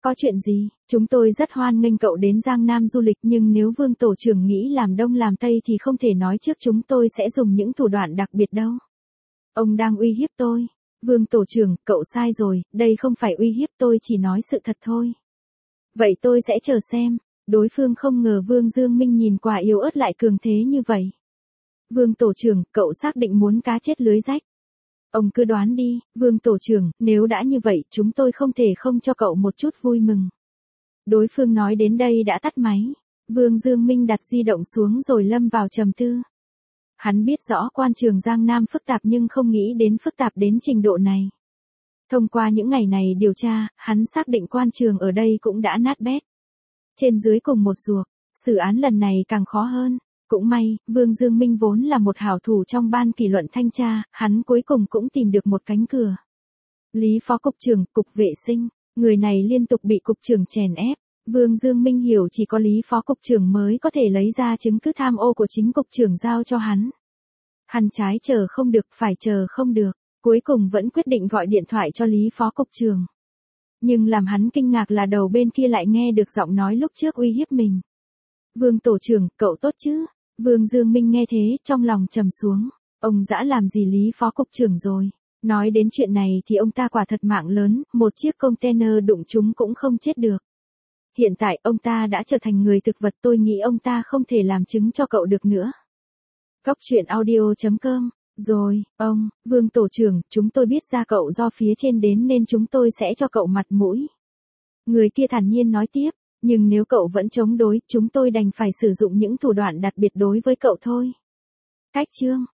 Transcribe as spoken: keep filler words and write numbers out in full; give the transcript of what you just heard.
Có chuyện gì? Chúng tôi rất hoan nghênh cậu đến Giang Nam du lịch nhưng nếu Vương tổ trưởng nghĩ làm Đông làm Tây thì không thể nói trước chúng tôi sẽ dùng những thủ đoạn đặc biệt đâu. Ông đang uy hiếp tôi. Vương tổ trưởng, cậu sai rồi, đây không phải uy hiếp tôi chỉ nói sự thật thôi. Vậy tôi sẽ chờ xem. Đối phương không ngờ Vương Dương Minh nhìn quả yếu ớt lại cường thế như vậy. Vương tổ trưởng, cậu xác định muốn cá chết lưới rách. Ông cứ đoán đi, Vương tổ trưởng, nếu đã như vậy chúng tôi không thể không cho cậu một chút vui mừng. Đối phương nói đến đây đã tắt máy. Vương Dương Minh đặt di động xuống rồi lâm vào trầm tư. Hắn biết rõ quan trường Giang Nam phức tạp nhưng không nghĩ đến phức tạp đến trình độ này. Thông qua những ngày này điều tra, hắn xác định quan trường ở đây cũng đã nát bét. Trên dưới cùng một ruột, xử án lần này càng khó hơn. Cũng may, Vương Dương Minh vốn là một hảo thủ trong ban kỷ luật thanh tra, hắn cuối cùng cũng tìm được một cánh cửa. Lý Phó Cục trưởng, Cục Vệ sinh, người này liên tục bị Cục trưởng chèn ép. Vương Dương Minh hiểu chỉ có Lý Phó Cục trưởng mới có thể lấy ra chứng cứ tham ô của chính Cục trưởng giao cho hắn. Hắn trái chờ không được, phải chờ không được, cuối cùng vẫn quyết định gọi điện thoại cho Lý Phó Cục trưởng. Nhưng làm hắn kinh ngạc là đầu bên kia lại nghe được giọng nói lúc trước uy hiếp mình. Vương tổ trưởng, cậu tốt chứ? Vương Dương Minh nghe thế, trong lòng trầm xuống. Ông dã làm gì Lý Phó Cục trưởng rồi? Nói đến chuyện này thì ông ta quả thật mạng lớn, một chiếc container đụng chúng cũng không chết được. Hiện tại ông ta đã trở thành người thực vật, tôi nghĩ ông ta không thể làm chứng cho cậu được nữa. Góc truyện audio chấm com. Rồi, ông, Vương tổ trưởng, chúng tôi biết ra cậu do phía trên đến nên chúng tôi sẽ cho cậu mặt mũi. Người kia thản nhiên nói tiếp, nhưng nếu cậu vẫn chống đối, chúng tôi đành phải sử dụng những thủ đoạn đặc biệt đối với cậu thôi. Cách chương